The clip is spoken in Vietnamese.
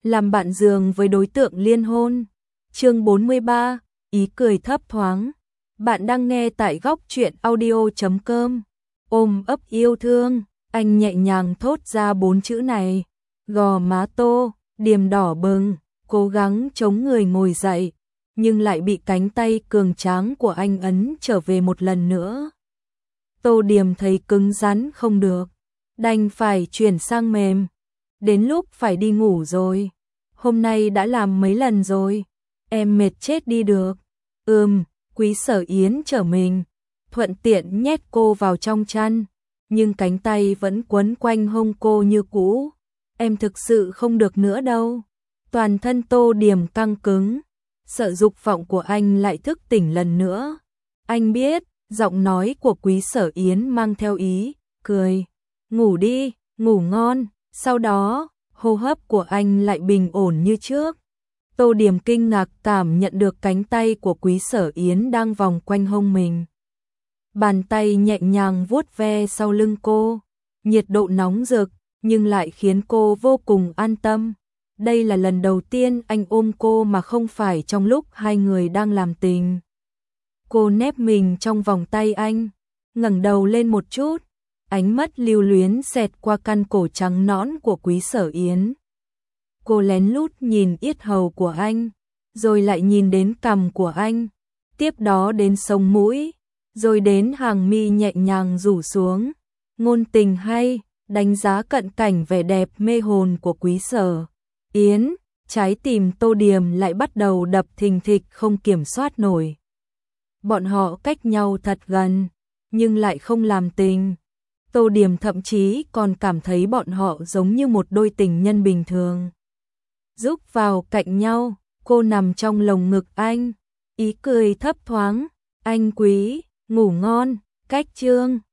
làm bạn giường với đối tượng liên hôn. Chương 43, ý cười thấp thoáng. Bạn đang nghe tại góc truyện audio.com. Ôm ấp yêu thương, anh nhẹ nhàng thốt ra 4 chữ này. Gò má Tô Điềm đỏ bừng, cố gắng chống người ngồi dậy, nhưng lại bị cánh tay cường tráng của anh ấn trở về một lần nữa. Tô Điềm thấy cứng rắn không được, đành phải chuyển sang mềm. Đến lúc phải đi ngủ rồi. Hôm nay đã làm mấy lần rồi, em mệt chết đi được. Quý Sở Yến trở mình, thuận tiện nhét cô vào trong chăn, nhưng cánh tay vẫn quấn quanh hông cô như cũ. Em thực sự không được nữa đâu. Toàn thân Tô Điềm căng cứng, sợ dục vọng của anh lại thức tỉnh lần nữa. Anh biết, giọng nói của Quý Sở Yến mang theo ý cười. Ngủ đi, ngủ ngon. Sau đó, hô hấp của anh lại bình ổn như trước. Tô Điềm kinh ngạc cảm nhận được cánh tay của Quý Sở Yến đang vòng quanh hông mình. Bàn tay nhẹ nhàng vuốt ve sau lưng cô, nhiệt độ nóng rực nhưng lại khiến cô vô cùng an tâm. Đây là lần đầu tiên anh ôm cô mà không phải trong lúc hai người đang làm tình. Cô nép mình trong vòng tay anh, ngẩng đầu lên một chút, ánh mắt lưu luyến xẹt qua căn cổ trắng nõn của Quý Sở Yến. Cô lén lút nhìn yết hầu của anh, rồi lại nhìn đến cằm của anh, tiếp đó đến sống mũi, rồi đến hàng mi nhẹ nhàng rủ xuống. Ngôn tình hay, đánh giá cận cảnh vẻ đẹp mê hồn của Quý Sở Yến, trái tim Tô Điềm lại bắt đầu đập thình thịch không kiểm soát nổi. Bọn họ cách nhau thật gần, nhưng lại không làm tình. Tô Điềm thậm chí còn cảm thấy bọn họ giống như một đôi tình nhân bình thường. Rúc vào cạnh nhau, cô nằm trong lồng ngực anh, ý cười thấp thoáng. Anh Quý, ngủ ngon. Cách chương